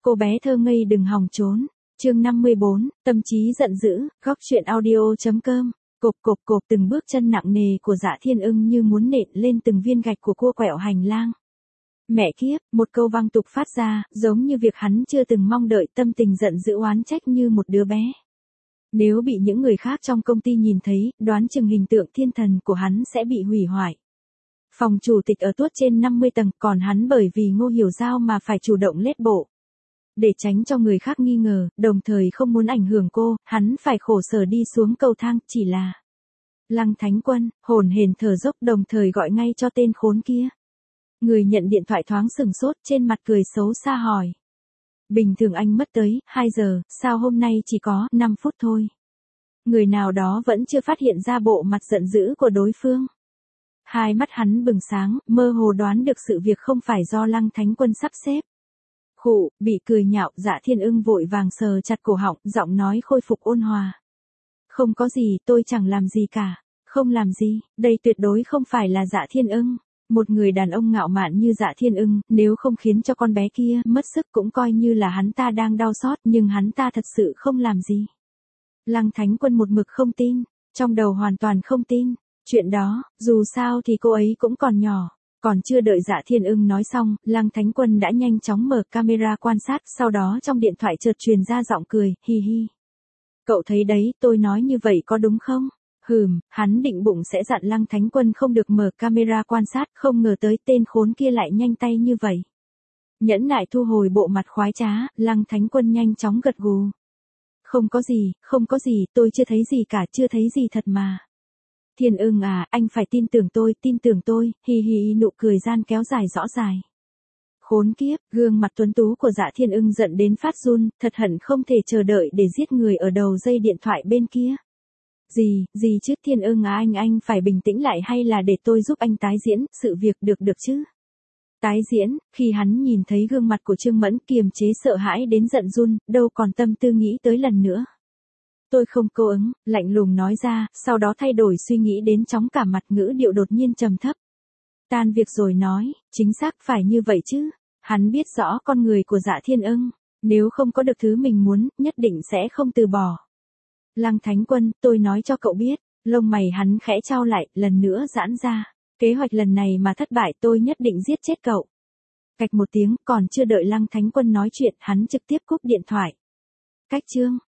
Cô bé thơ ngây đừng hòng trốn. Chương 54, tâm trí giận dữ, góc truyện audio.com. Cộp từng bước chân nặng nề của Dạ Thiên Ưng như muốn nện lên từng viên gạch của cua quẹo hành lang. Mẹ kiếp, một câu vang tục phát ra, giống như việc hắn chưa từng mong đợi, tâm tình giận dữ oán trách như một đứa bé. Nếu bị những người khác trong công ty nhìn thấy, đoán chừng hình tượng thiên thần của hắn sẽ bị hủy hoại. Phòng chủ tịch ở tuốt trên 50 tầng, còn hắn bởi vì Ngô Hiểu Giao mà phải chủ động lết bộ. Để tránh cho người khác nghi ngờ, đồng thời không muốn ảnh hưởng cô, hắn phải khổ sở đi xuống cầu thang, chỉ là... Lăng Thánh Quân, hồn hển thở dốc đồng thời gọi ngay cho tên khốn kia. Người nhận điện thoại thoáng sừng sốt, trên mặt cười xấu xa hỏi. Bình thường anh mất tới 2 giờ, sao hôm nay chỉ có 5 phút thôi? Người nào đó vẫn chưa phát hiện ra bộ mặt giận dữ của đối phương. Hai mắt hắn bừng sáng, mơ hồ đoán được sự việc không phải do Lăng Thánh Quân sắp xếp. Khụ, bị cười nhạo, Dạ Thiên Ưng vội vàng sờ chặt cổ họng, giọng nói khôi phục ôn hòa. Không có gì, tôi chẳng làm gì cả. Không làm gì, đây tuyệt đối không phải là Dạ Thiên Ưng. Một người đàn ông ngạo mạn như Dạ Thiên Ưng, nếu không khiến cho con bé kia mất sức cũng coi như là hắn ta đang đau xót, nhưng hắn ta thật sự không làm gì. Lăng Thánh Quân một mực không tin, trong đầu hoàn toàn không tin. Chuyện đó, dù sao thì cô ấy cũng còn nhỏ. Còn chưa đợi Dạ Thiên Ưng nói xong, Lăng Thánh Quân đã nhanh chóng mở camera quan sát, sau đó trong điện thoại chợt truyền ra giọng cười, hi hi. Cậu thấy đấy, tôi nói như vậy có đúng không? Hắn định bụng sẽ dặn Lăng Thánh Quân không được mở camera quan sát, không ngờ tới tên khốn kia lại nhanh tay như vậy. Nhẫn nại thu hồi bộ mặt khoái trá, Lăng Thánh Quân nhanh chóng gật gù. Không có gì, tôi chưa thấy gì cả, chưa thấy gì thật mà. Thiên Ưng à, anh phải tin tưởng tôi, hi hi, nụ cười gian kéo dài rõ dài. Khốn kiếp, gương mặt tuấn tú của Dạ Thiên Ưng giận đến phát run, thật hận không thể chờ đợi để giết người ở đầu dây điện thoại bên kia. Gì chứ Thiên Ưng à, anh phải bình tĩnh lại hay là để tôi giúp anh tái diễn, sự việc được chứ. Tái diễn, khi hắn nhìn thấy gương mặt của Trương Mẫn kiềm chế sợ hãi đến giận run, đâu còn tâm tư nghĩ tới lần nữa. Tôi không cô ứng, lạnh lùng nói ra, sau đó thay đổi suy nghĩ đến chóng cả mặt, ngữ điệu đột nhiên trầm thấp. Tan việc rồi nói, chính xác phải như vậy chứ. Hắn biết rõ con người của Dạ Thiên Ưng, nếu không có được thứ mình muốn, nhất định sẽ không từ bỏ. Lăng Thánh Quân, tôi nói cho cậu biết, lông mày hắn khẽ chau lại, lần nữa giãn ra. Kế hoạch lần này mà thất bại tôi nhất định giết chết cậu. Cạch một tiếng, còn chưa đợi Lăng Thánh Quân nói chuyện, hắn trực tiếp cúp điện thoại. Cách chương.